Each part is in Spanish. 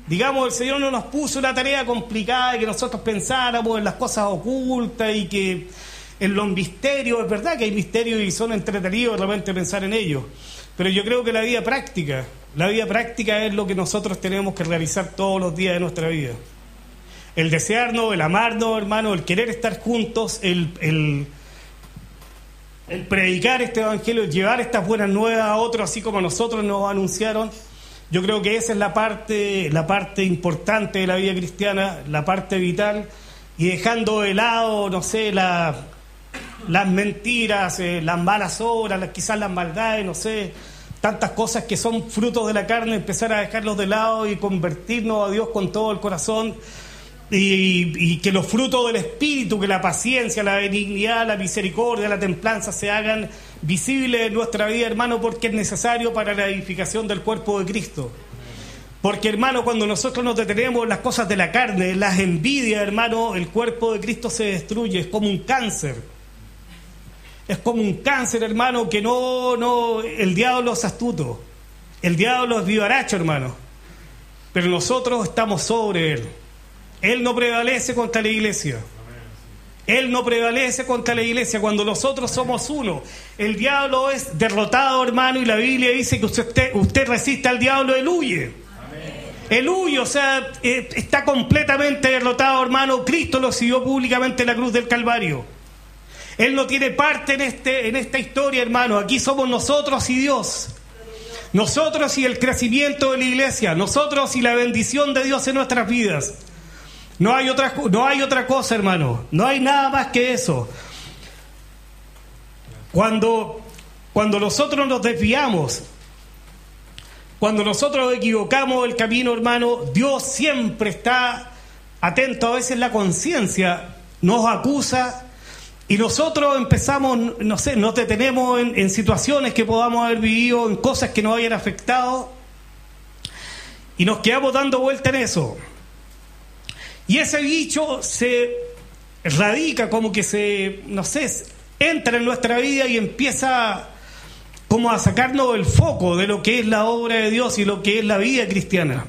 digamos, el Señor no nos puso una tarea complicada y que nosotros pensáramos en las cosas ocultas y que en los misterios. Es verdad que hay misterios y son entretenidos de repente pensar en ellos, pero yo creo que la vida práctica es lo que nosotros tenemos que realizar todos los días de nuestra vida. El desearnos, el amarnos, hermano, el querer estar juntos, el predicar este evangelio, el llevar estas buenas nuevas a otros, así como nosotros nos anunciaron. Yo creo que esa es la parte importante de la vida cristiana, la parte vital, y dejando de lado, no sé, las mentiras, las malas obras, quizás las maldades, no sé, tantas cosas que son frutos de la carne, empezar a dejarlos de lado y convertirnos a Dios con todo el corazón, y que los frutos del Espíritu, que la paciencia, la benignidad, la misericordia, la templanza se hagan visibles en nuestra vida, hermano, porque es necesario para la edificación del cuerpo de Cristo. Porque, hermano, cuando nosotros nos detenemos en las cosas de la carne, en las envidias, hermano, el cuerpo de Cristo se destruye, es como un cáncer. Es como un cáncer, hermano, que el diablo es astuto, el diablo es vivaracho, hermano, pero nosotros estamos sobre él. Él no prevalece contra la iglesia. Él no prevalece contra la iglesia cuando nosotros somos uno. El diablo es derrotado, hermano, y la Biblia dice que usted resiste al diablo, él huye. Él huye, o sea, está completamente derrotado, hermano. Cristo lo siguió públicamente en la cruz del Calvario. Él no tiene parte en esta historia, hermano. Aquí somos nosotros y Dios. Nosotros y el crecimiento de la iglesia. Nosotros y la bendición de Dios en nuestras vidas. No hay otra cosa, hermano. No hay nada más que eso. Cuando nosotros nos desviamos, cuando nosotros equivocamos el camino, hermano, Dios siempre está atento. A veces la conciencia nos acusa y nosotros empezamos, no sé, nos detenemos en situaciones que podamos haber vivido, en cosas que nos hayan afectado, y nos quedamos dando vuelta en eso. Y ese bicho se radica, como que entra en nuestra vida y empieza como a sacarnos el foco de lo que es la obra de Dios y lo que es la vida cristiana.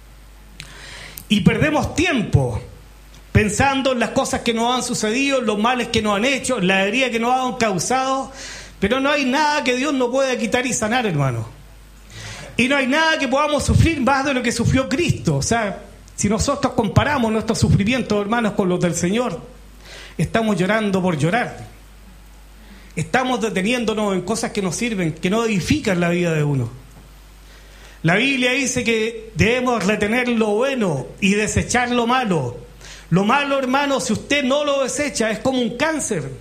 Y perdemos tiempo pensando en las cosas que nos han sucedido, en los males que nos han hecho, en la herida que nos han causado, pero no hay nada que Dios no pueda quitar y sanar, hermano. Y no hay nada que podamos sufrir más de lo que sufrió Cristo. O sea, si nosotros comparamos nuestros sufrimientos, hermanos, con los del Señor, estamos llorando por llorar. Estamos deteniéndonos en cosas que no sirven, que no edifican la vida de uno. La Biblia dice que debemos retener lo bueno y desechar lo malo. Lo malo, hermano, si usted no lo desecha, es como un cáncer.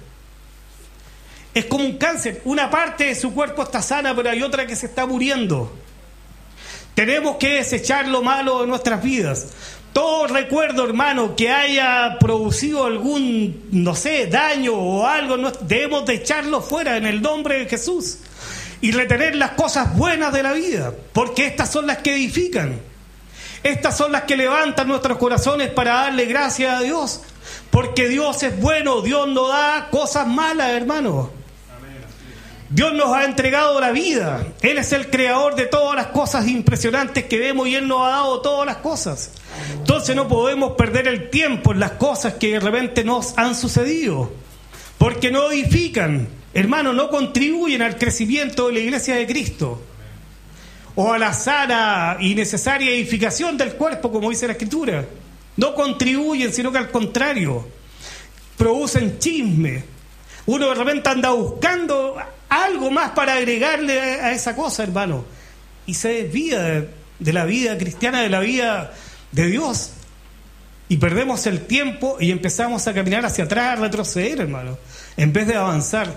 Es como un cáncer. Una parte de su cuerpo está sana, pero hay otra que se está muriendo. Tenemos que desechar lo malo de nuestras vidas. Todo recuerdo, hermano, que haya producido algún, no sé, daño o algo, debemos de echarlo fuera en el nombre de Jesús y retener las cosas buenas de la vida, porque estas son las que edifican. Estas son las que levantan nuestros corazones para darle gracias a Dios, porque Dios es bueno. Dios no da cosas malas, hermano. Dios nos ha entregado la vida. Él es el creador de todas las cosas impresionantes que vemos y Él nos ha dado todas las cosas. Entonces no podemos perder el tiempo en las cosas que de repente nos han sucedido, porque no edifican, hermano, no contribuyen al crecimiento de la iglesia de Cristo o a la sana y necesaria edificación del cuerpo, como dice la Escritura. No contribuyen, sino que al contrario, producen chisme. Uno de repente anda buscando algo más para agregarle a esa cosa, hermano, y se desvía de la vida cristiana, de la vida de Dios, y perdemos el tiempo y empezamos a caminar hacia atrás, a retroceder, hermano, en vez de avanzar.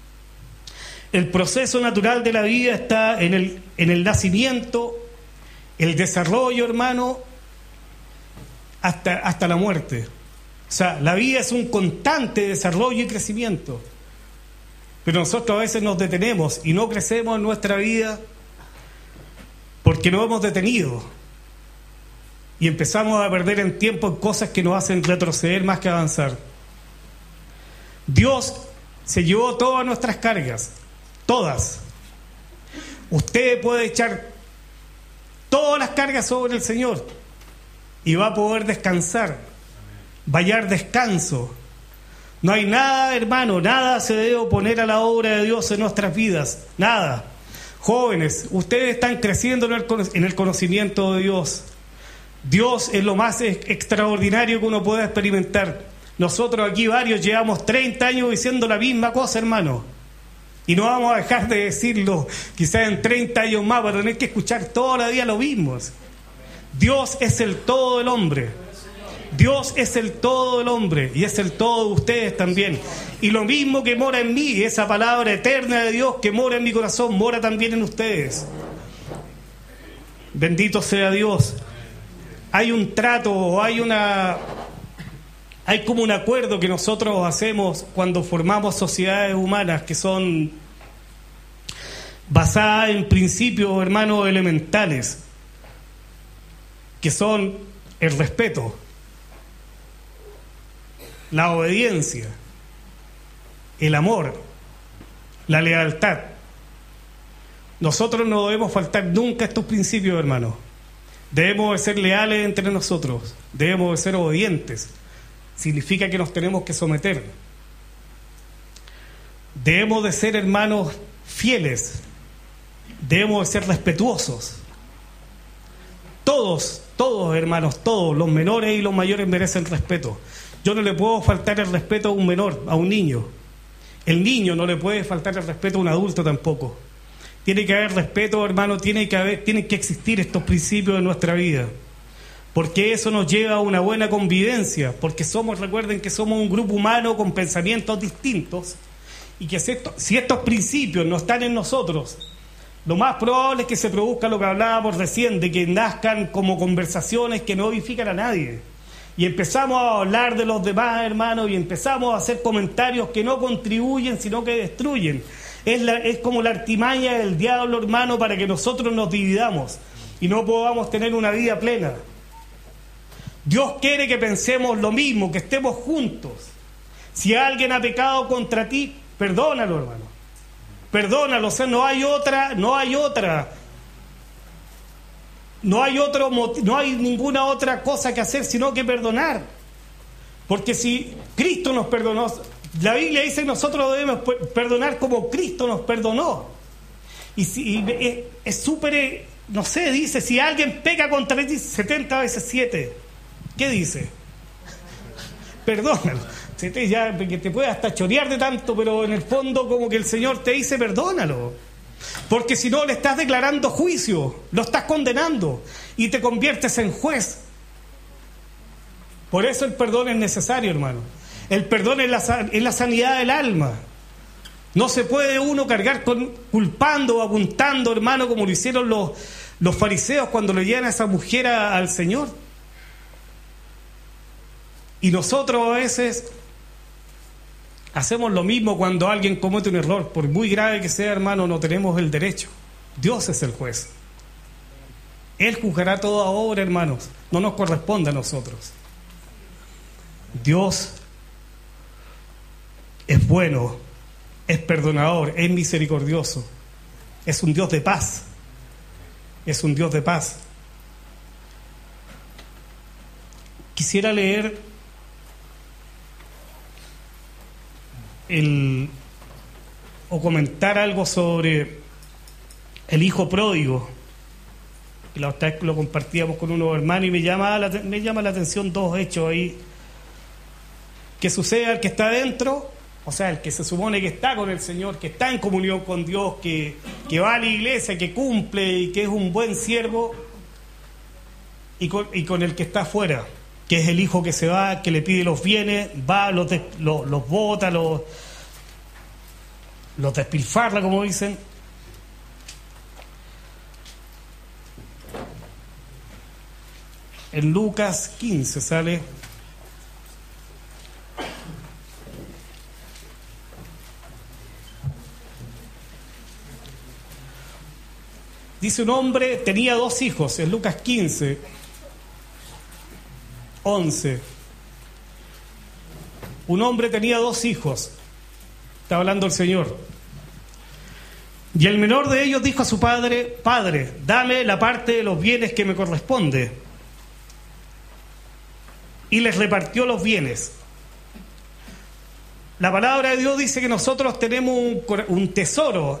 El proceso natural de la vida está en el nacimiento, el desarrollo, hermano, hasta la muerte. O sea, la vida es un constante desarrollo y crecimiento. Pero nosotros a veces nos detenemos y no crecemos en nuestra vida porque nos hemos detenido. Y empezamos a perder en tiempo en cosas que nos hacen retroceder más que avanzar. Dios se llevó todas nuestras cargas, todas. Usted puede echar todas las cargas sobre el Señor y va a poder descansar, va a hallar descanso. No hay nada, hermano, nada se debe oponer a la obra de Dios en nuestras vidas, nada. Jóvenes, ustedes están creciendo en el conocimiento de Dios. Dios es lo más extraordinario que uno puede experimentar. Nosotros aquí varios llevamos 30 años diciendo la misma cosa, hermano. Y no vamos a dejar de decirlo, quizás en 30 años más, para tener que escuchar todos los días lo mismo. Dios es el todo del hombre. Dios es el todo del hombre y es el todo de ustedes también. Y lo mismo que mora en mí, esa palabra eterna de Dios que mora en mi corazón, mora también en ustedes. Bendito sea Dios. Hay un trato, hay como un acuerdo que nosotros hacemos cuando formamos sociedades humanas que son basadas en principios, hermanos, elementales, que son el respeto, la obediencia, el amor, la lealtad. Nosotros no debemos faltar nunca a estos principios, hermanos. Debemos de ser leales entre nosotros, debemos de ser obedientes. Significa que nos tenemos que someter. Debemos de ser, hermanos, fieles. Debemos de ser respetuosos. Todos, hermanos, todos, los menores y los mayores merecen respeto. Yo no le puedo faltar el respeto a un menor, a un niño. El niño no le puede faltar el respeto a un adulto tampoco. Tiene que haber respeto, hermano, tienen que existir estos principios en nuestra vida. Porque eso nos lleva a una buena convivencia, porque recuerden que somos un grupo humano con pensamientos distintos, y que si estos principios no están en nosotros, lo más probable es que se produzca lo que hablábamos recién, de que nazcan como conversaciones que no edifican a nadie. Y empezamos a hablar de los demás, hermanos, y empezamos a hacer comentarios que no contribuyen, sino que destruyen. Es como la artimaña del diablo, hermano, para que nosotros nos dividamos y no podamos tener una vida plena. Dios quiere que pensemos lo mismo, que estemos juntos. Si alguien ha pecado contra ti, perdónalo, hermano. Perdónalo, o sea, no hay ninguna otra cosa que hacer sino que perdonar. Porque si Cristo nos perdonó, la Biblia dice que nosotros debemos perdonar como Cristo nos perdonó. Y es súper, no sé, dice, si alguien peca contra ti 70 veces 7, ¿qué dice? Perdónalo. Ya, que te puede hasta chorear de tanto, pero en el fondo como que el Señor te dice perdónalo. Porque si no, le estás declarando juicio, lo estás condenando y te conviertes en juez. Por eso el perdón es necesario, hermano. El perdón es la sanidad del alma. No se puede uno cargar culpando o apuntando, hermano, como lo hicieron los fariseos cuando le llevan a esa mujer al Señor. Y nosotros a veces hacemos lo mismo cuando alguien comete un error. Por muy grave que sea, hermano, no tenemos el derecho. Dios es el juez. Él juzgará toda obra, hermanos. No nos corresponde a nosotros. Dios es bueno, es perdonador, es misericordioso. Es un Dios de paz. Es un Dios de paz. Quisiera leer o comentar algo sobre el hijo pródigo. La otra vez lo compartíamos con unos hermanos y me llama la atención dos hechos ahí. Que sucede al que está adentro, o sea, el que se supone que está con el Señor, que está en comunión con Dios, que va a la iglesia, que cumple y que es un buen siervo, y con el que está afuera, que es el hijo que se va, que le pide los bienes, va, los bota, los despilfarra, como dicen. En Lucas 15 sale: dice, un hombre tenía 2 hijos, en Lucas 15, 11. Un hombre tenía 2 hijos, está hablando el Señor. Y el menor de ellos dijo a su padre: Padre, dame la parte de los bienes que me corresponde. y les repartió los bienes. La palabra de Dios dice que nosotros tenemos un tesoro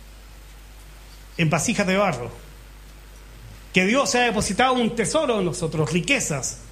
en vasijas de barro, que Dios ha depositado un tesoro en nosotros, riquezas.